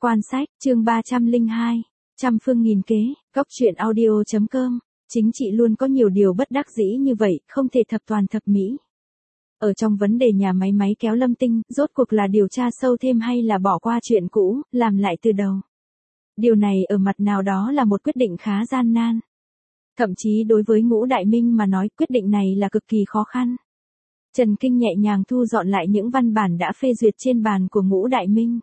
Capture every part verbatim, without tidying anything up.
Quan sách, chương ba trăm lẻ hai, trăm phương nghìn kế, góc truyện audio chấm com, chính trị luôn có nhiều điều bất đắc dĩ như vậy, không thể thập toàn thập mỹ. Ở trong vấn đề nhà máy máy kéo Lâm Tinh, rốt cuộc là điều tra sâu thêm hay là bỏ qua chuyện cũ, làm lại từ đầu. Điều này ở mặt nào đó là một quyết định khá gian nan. Thậm chí đối với Ngũ Đại Minh mà nói quyết định này là cực kỳ khó khăn. Trần Kinh nhẹ nhàng thu dọn lại những văn bản đã phê duyệt trên bàn của Ngũ Đại Minh.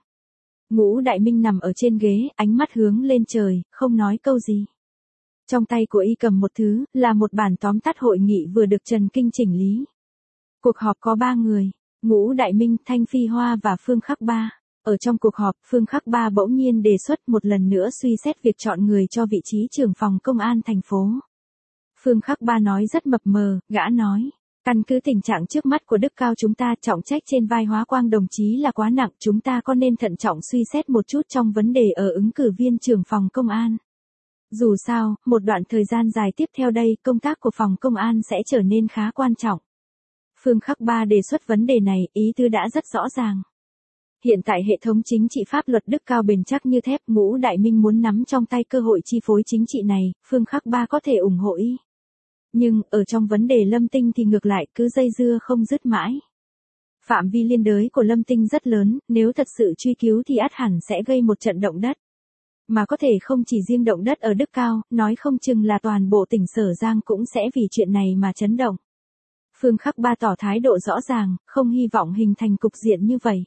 Ngũ Đại Minh nằm ở trên ghế, ánh mắt hướng lên trời, không nói câu gì. Trong tay của y cầm một thứ, là một bản tóm tắt hội nghị vừa được Trần Kinh chỉnh lý. Cuộc họp có ba người, Ngũ Đại Minh, Thanh Phi Hoa và Phương Khắc Ba. Ở trong cuộc họp, Phương Khắc Ba bỗng nhiên đề xuất một lần nữa suy xét việc chọn người cho vị trí trưởng phòng công an thành phố. Phương Khắc Ba nói rất mập mờ, gã nói. Căn cứ tình trạng trước mắt của Đức Cao chúng ta, trọng trách trên vai Hóa Quang đồng chí là quá nặng, chúng ta có nên thận trọng suy xét một chút trong vấn đề ở ứng cử viên trưởng phòng công an. Dù sao, một đoạn thời gian dài tiếp theo đây, công tác của phòng công an sẽ trở nên khá quan trọng. Phương Khắc Ba đề xuất vấn đề này, ý tứ đã rất rõ ràng. Hiện tại hệ thống chính trị pháp luật Đức Cao bền chắc như thép, Ngũ Đại Minh muốn nắm trong tay cơ hội chi phối chính trị này, Phương Khắc Ba có thể ủng hộ ý. Nhưng, ở trong vấn đề Lâm Tinh thì ngược lại cứ dây dưa không dứt mãi. Phạm vi liên đới của Lâm Tinh rất lớn, nếu thật sự truy cứu thì ắt hẳn sẽ gây một trận động đất. Mà có thể không chỉ riêng động đất ở Đức Cao, nói không chừng là toàn bộ tỉnh Sở Giang cũng sẽ vì chuyện này mà chấn động. Phương Khắc Ba tỏ thái độ rõ ràng, không hy vọng hình thành cục diện như vậy.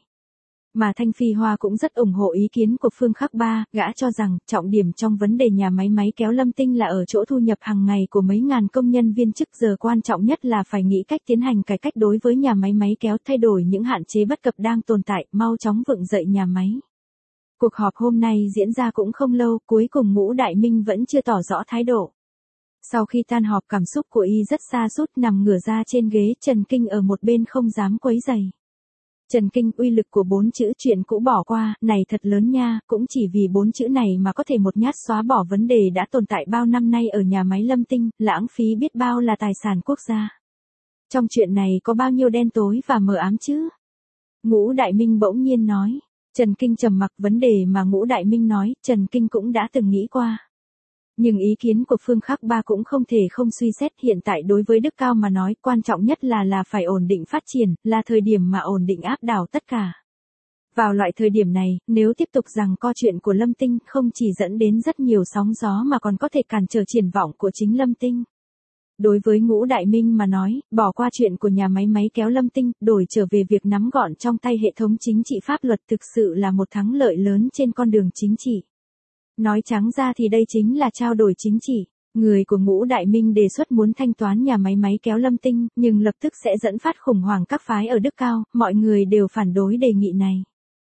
Mà Thanh Phi Hoa cũng rất ủng hộ ý kiến của Phương Khắc Ba, gã cho rằng, trọng điểm trong vấn đề nhà máy máy kéo Lâm Tinh là ở chỗ thu nhập hàng ngày của mấy ngàn công nhân viên chức, giờ quan trọng nhất là phải nghĩ cách tiến hành cải cách đối với nhà máy máy kéo, thay đổi những hạn chế bất cập đang tồn tại, mau chóng vững dậy nhà máy. Cuộc họp hôm nay diễn ra cũng không lâu, cuối cùng Ngũ Đại Minh vẫn chưa tỏ rõ thái độ. Sau khi tan họp cảm xúc của y rất sa sút, nằm ngửa ra trên ghế, Trần Kinh ở một bên không dám quấy rầy. Trần Kinh, uy lực của bốn chữ chuyện cũ bỏ qua, này thật lớn nha, cũng chỉ vì bốn chữ này mà có thể một nhát xóa bỏ vấn đề đã tồn tại bao năm nay ở nhà máy Lâm Tinh, lãng phí biết bao là tài sản quốc gia. Trong chuyện này có bao nhiêu đen tối và mờ ám chứ? Ngũ Đại Minh bỗng nhiên nói. Trần Kinh trầm mặc, vấn đề mà Ngũ Đại Minh nói, Trần Kinh cũng đã từng nghĩ qua. Nhưng ý kiến của Phương Khắc Ba cũng không thể không suy xét, hiện tại đối với Đức Cao mà nói, quan trọng nhất là là phải ổn định phát triển, là thời điểm mà ổn định áp đảo tất cả. Vào loại thời điểm này, nếu tiếp tục rằng co chuyện của Lâm Tinh không chỉ dẫn đến rất nhiều sóng gió mà còn có thể cản trở triển vọng của chính Lâm Tinh. Đối với Ngũ Đại Minh mà nói, bỏ qua chuyện của nhà máy máy kéo Lâm Tinh, đổi trở về việc nắm gọn trong tay hệ thống chính trị pháp luật thực sự là một thắng lợi lớn trên con đường chính trị. Nói trắng ra thì đây chính là trao đổi chính trị. Người của Ngũ Đại Minh đề xuất muốn thanh toán nhà máy máy kéo Lâm Tinh, nhưng lập tức sẽ dẫn phát khủng hoảng các phái ở Đức Cao, mọi người đều phản đối đề nghị này.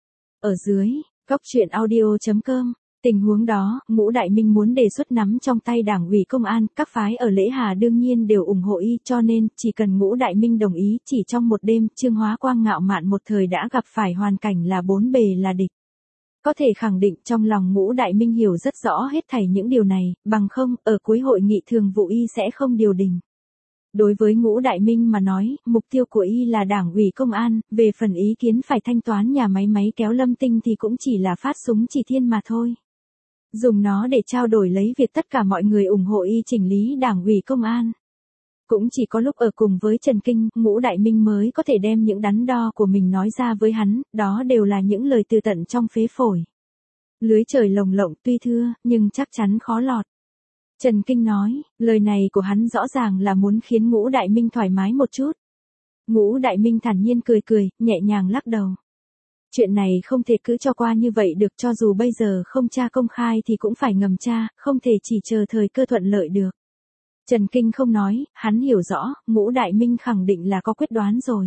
Ở dưới, góc truyện audio chấm com, tình huống đó, Ngũ Đại Minh muốn đề xuất nắm trong tay Đảng ủy Công an, các phái ở Lễ Hà đương nhiên đều ủng hộ y, cho nên, chỉ cần Ngũ Đại Minh đồng ý, chỉ trong một đêm, Trương Hóa Quang ngạo mạn một thời đã gặp phải hoàn cảnh là bốn bề là địch. Có thể khẳng định trong lòng Ngũ Đại Minh hiểu rất rõ hết thảy những điều này, bằng không, ở cuối hội nghị thường vụ y sẽ không điều đình. Đối với Ngũ Đại Minh mà nói, mục tiêu của y là Đảng ủy Công an, về phần ý kiến phải thanh toán nhà máy máy kéo Lâm Tinh thì cũng chỉ là phát súng chỉ thiên mà thôi. Dùng nó để trao đổi lấy việc tất cả mọi người ủng hộ y chỉnh lý Đảng ủy Công an. Cũng chỉ có lúc ở cùng với Trần Kinh, Ngũ Đại Minh mới có thể đem những đắn đo của mình nói ra với hắn, đó đều là những lời từ tận trong phế phổi. Lưới trời lồng lộng tuy thưa, nhưng chắc chắn khó lọt. Trần Kinh nói, lời này của hắn rõ ràng là muốn khiến Ngũ Đại Minh thoải mái một chút. Ngũ Đại Minh thản nhiên cười cười, nhẹ nhàng lắc đầu. Chuyện này không thể cứ cho qua như vậy được, cho dù bây giờ không tra công khai thì cũng phải ngầm tra, không thể chỉ chờ thời cơ thuận lợi được. Trần Kinh không nói, hắn hiểu rõ, Ngũ Đại Minh khẳng định là có quyết đoán rồi.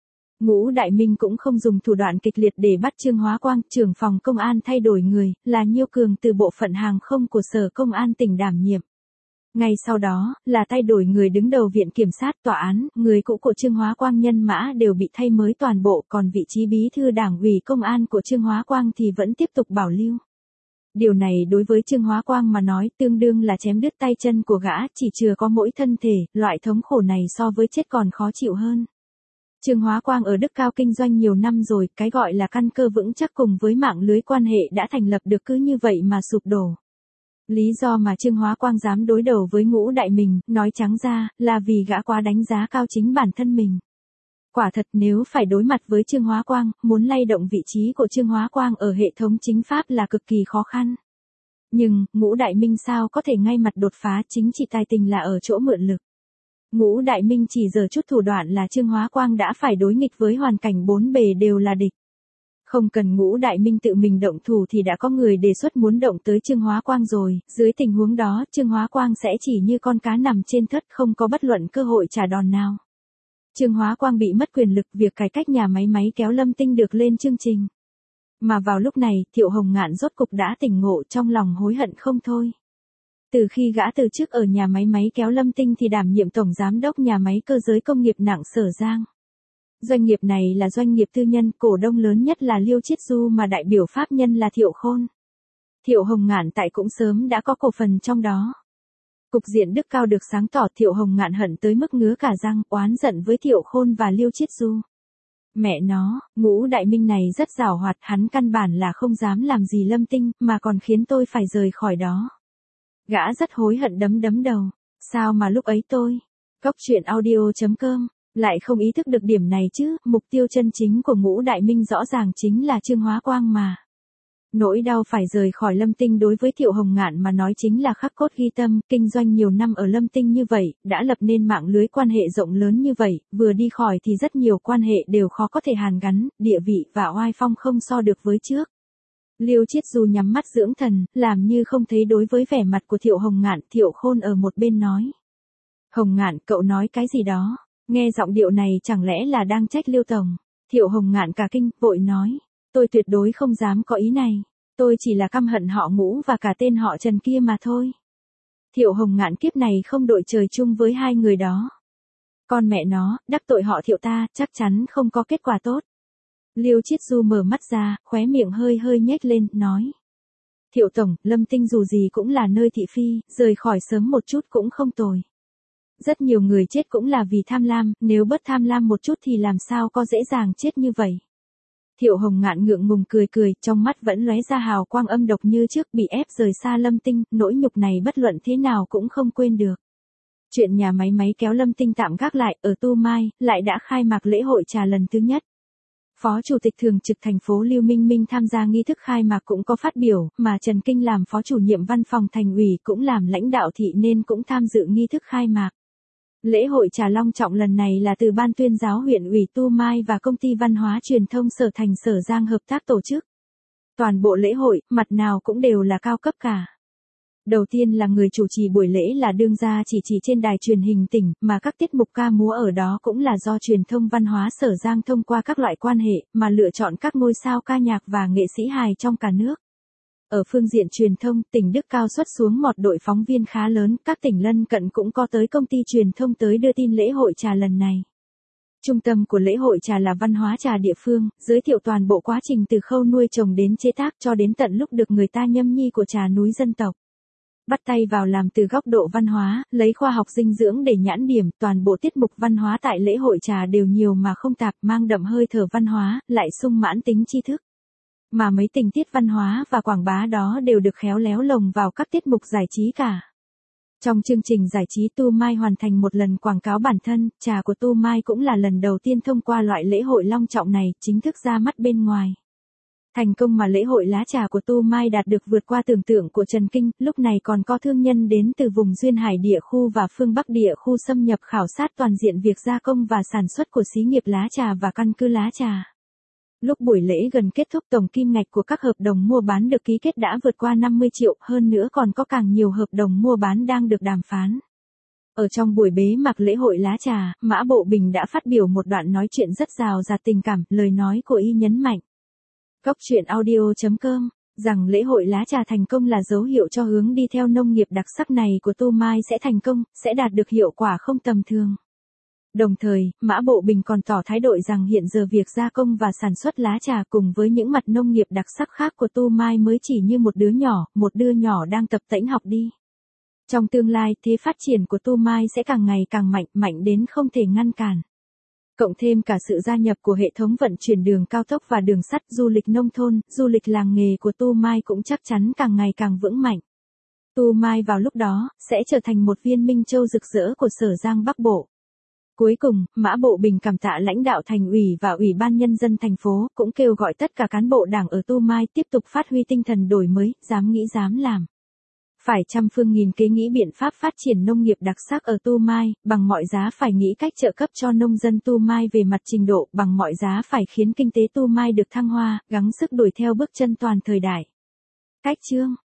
Ngũ Đại Minh cũng không dùng thủ đoạn kịch liệt để bắt Trương Hóa Quang, trưởng phòng công an thay đổi người, là Nhiêu Cường từ bộ phận hàng không của Sở Công an tỉnh đảm nhiệm. Ngay sau đó, là thay đổi người đứng đầu viện kiểm sát tòa án, người cũ của Trương Hóa Quang nhân mã đều bị thay mới toàn bộ, còn vị trí bí thư Đảng ủy Công an của Trương Hóa Quang thì vẫn tiếp tục bảo lưu. Điều này đối với Trương Hóa Quang mà nói tương đương là chém đứt tay chân của gã, chỉ chừa có mỗi thân thể, loại thống khổ này so với chết còn khó chịu hơn. Trương Hóa Quang ở Đức Cao kinh doanh nhiều năm rồi, cái gọi là căn cơ vững chắc cùng với mạng lưới quan hệ đã thành lập được cứ như vậy mà sụp đổ. Lý do mà Trương Hóa Quang dám đối đầu với Ngũ Đại Minh, nói trắng ra, là vì gã quá đánh giá cao chính bản thân mình. Quả thật nếu phải đối mặt với Trương Hóa Quang, muốn lay động vị trí của Trương Hóa Quang ở hệ thống chính pháp là cực kỳ khó khăn. Nhưng, Ngũ Đại Minh sao có thể ngay mặt đột phá, chính trị tài tình là ở chỗ mượn lực. Ngũ Đại Minh chỉ giờ chút thủ đoạn là Trương Hóa Quang đã phải đối nghịch với hoàn cảnh bốn bề đều là địch. Không cần Ngũ Đại Minh tự mình động thủ thì đã có người đề xuất muốn động tới Trương Hóa Quang rồi, dưới tình huống đó Trương Hóa Quang sẽ chỉ như con cá nằm trên thớt không có bất luận cơ hội trả đòn nào. Trương Hóa Quang bị mất quyền lực, việc cải cách nhà máy máy kéo Lâm Tinh được lên chương trình. Mà vào lúc này, Thiệu Hồng Ngạn rốt cục đã tỉnh ngộ, trong lòng hối hận không thôi. Từ khi gã từ chức ở nhà máy máy kéo Lâm Tinh thì đảm nhiệm tổng giám đốc nhà máy cơ giới công nghiệp nặng Sở Giang. Doanh nghiệp này là doanh nghiệp tư nhân, cổ đông lớn nhất là Liêu Chiết Du mà đại biểu pháp nhân là Thiệu Khôn. Thiệu Hồng Ngạn tại cũng sớm đã có cổ phần trong đó. Cục diện Đức Cao được sáng tỏ, Thiệu Hồng Ngạn hận tới mức ngứa cả răng, oán giận với Thiệu Khôn và Liêu Chiết Du. Mẹ nó, Ngũ Đại Minh này rất giàu hoạt, hắn căn bản là không dám làm gì Lâm Tinh, mà còn khiến tôi phải rời khỏi đó. Gã rất hối hận đấm đấm đầu, sao mà lúc ấy tôi, Cốc truyện audio chấm com, lại không ý thức được điểm này chứ, mục tiêu chân chính của Ngũ Đại Minh rõ ràng chính là Trương Hóa Quang mà. Nỗi đau phải rời khỏi Lâm Tinh đối với Thiệu Hồng Ngạn mà nói chính là khắc cốt ghi tâm, kinh doanh nhiều năm ở Lâm Tinh như vậy, đã lập nên mạng lưới quan hệ rộng lớn như vậy, vừa đi khỏi thì rất nhiều quan hệ đều khó có thể hàn gắn, địa vị và oai phong không so được với trước. Liêu Chiết Du nhắm mắt dưỡng thần, làm như không thấy đối với vẻ mặt của Thiệu Hồng Ngạn, Thiệu Khôn ở một bên nói. Hồng Ngạn, cậu nói cái gì đó, nghe giọng điệu này chẳng lẽ là đang trách Liêu Tổng. Thiệu Hồng Ngạn cả kinh, vội nói, tôi tuyệt đối không dám có ý này, tôi chỉ là căm hận họ Ngũ và cả tên họ Trần kia mà thôi. Thiệu Hồng Ngạn kiếp này không đội trời chung với hai người đó. Con mẹ nó, đắc tội họ Thiệu ta, chắc chắn không có kết quả tốt. Liêu Chiết Du mở mắt ra, khóe miệng hơi hơi nhếch lên, nói. Thiệu Tổng, Lâm Tinh dù gì cũng là nơi thị phi, rời khỏi sớm một chút cũng không tồi. Rất nhiều người chết cũng là vì tham lam, nếu bớt tham lam một chút thì làm sao có dễ dàng chết như vậy. Thiệu Hồng Ngạn ngượng ngùng cười cười, trong mắt vẫn lóe ra hào quang âm độc như trước, bị ép rời xa Lâm Tinh, nỗi nhục này bất luận thế nào cũng không quên được. Chuyện nhà máy máy kéo Lâm Tinh tạm gác lại, ở Tu Mai, lại đã khai mạc lễ hội trà lần thứ nhất. Phó Chủ tịch Thường trực thành phố Lưu Minh Minh tham gia nghi thức khai mạc cũng có phát biểu, mà Trần Kinh làm Phó Chủ nhiệm Văn phòng Thành ủy cũng làm lãnh đạo thị nên cũng tham dự nghi thức khai mạc. Lễ hội trà long trọng lần này là từ Ban Tuyên giáo huyện ủy Tu Mai và Công ty Văn hóa Truyền thông Sở Thành Sở Giang hợp tác tổ chức. Toàn bộ lễ hội, mặt nào cũng đều là cao cấp cả. Đầu tiên là người chủ trì buổi lễ là đương gia chỉ chỉ trên đài truyền hình tỉnh, mà các tiết mục ca múa ở đó cũng là do truyền thông văn hóa Sở Giang thông qua các loại quan hệ, mà lựa chọn các ngôi sao ca nhạc và nghệ sĩ hài trong cả nước. Ở phương diện truyền thông, tỉnh Đức Cao xuất xuống một đội phóng viên khá lớn, các tỉnh lân cận cũng có tới công ty truyền thông tới đưa tin lễ hội trà lần này. Trung tâm của lễ hội trà là văn hóa trà địa phương, giới thiệu toàn bộ quá trình từ khâu nuôi trồng đến chế tác cho đến tận lúc được người ta nhâm nhi của trà núi dân tộc. Bắt tay vào làm từ góc độ văn hóa, lấy khoa học dinh dưỡng để nhãn điểm, toàn bộ tiết mục văn hóa tại lễ hội trà đều nhiều mà không tạp, mang đậm hơi thở văn hóa, lại sung mãn tính tri thức. Mà mấy tình tiết văn hóa và quảng bá đó đều được khéo léo lồng vào các tiết mục giải trí cả. Trong chương trình giải trí Tu Mai hoàn thành một lần quảng cáo bản thân, trà của Tu Mai cũng là lần đầu tiên thông qua loại lễ hội long trọng này, chính thức ra mắt bên ngoài. Thành công mà lễ hội lá trà của Tu Mai đạt được vượt qua tưởng tượng của Trần Kinh, lúc này còn có thương nhân đến từ vùng duyên hải địa khu và phương Bắc địa khu xâm nhập khảo sát toàn diện việc gia công và sản xuất của xí nghiệp lá trà và căn cứ lá trà. Lúc buổi lễ gần kết thúc, tổng kim ngạch của các hợp đồng mua bán được ký kết đã vượt qua năm mươi triệu, hơn nữa còn có càng nhiều hợp đồng mua bán đang được đàm phán. Ở trong buổi bế mạc lễ hội lá trà, Mã Bộ Bình đã phát biểu một đoạn nói chuyện rất rào rạt tình cảm, lời nói của y nhấn mạnh. Cốc truyện audio chấm com, rằng lễ hội lá trà thành công là dấu hiệu cho hướng đi theo nông nghiệp đặc sắc này của Tu Mai sẽ thành công, sẽ đạt được hiệu quả không tầm thường. Đồng thời, Mã Bộ Bình còn tỏ thái độ rằng hiện giờ việc gia công và sản xuất lá trà cùng với những mặt nông nghiệp đặc sắc khác của Tu Mai mới chỉ như một đứa nhỏ, một đứa nhỏ đang tập tễnh học đi. Trong tương lai, thế phát triển của Tu Mai sẽ càng ngày càng mạnh, mạnh đến không thể ngăn cản. Cộng thêm cả sự gia nhập của hệ thống vận chuyển đường cao tốc và đường sắt, du lịch nông thôn, du lịch làng nghề của Tu Mai cũng chắc chắn càng ngày càng vững mạnh. Tu Mai vào lúc đó, sẽ trở thành một viên minh châu rực rỡ của Sở Giang Bắc Bộ. Cuối cùng, Mã Bộ Bình cảm tạ lãnh đạo thành ủy và ủy ban nhân dân thành phố, cũng kêu gọi tất cả cán bộ đảng ở Tu Mai tiếp tục phát huy tinh thần đổi mới, dám nghĩ dám làm. Phải trăm phương nghìn kế nghĩ biện pháp phát triển nông nghiệp đặc sắc ở Tu Mai, bằng mọi giá phải nghĩ cách trợ cấp cho nông dân Tu Mai về mặt trình độ, bằng mọi giá phải khiến kinh tế Tu Mai được thăng hoa, gắng sức đuổi theo bước chân toàn thời đại. Cách chương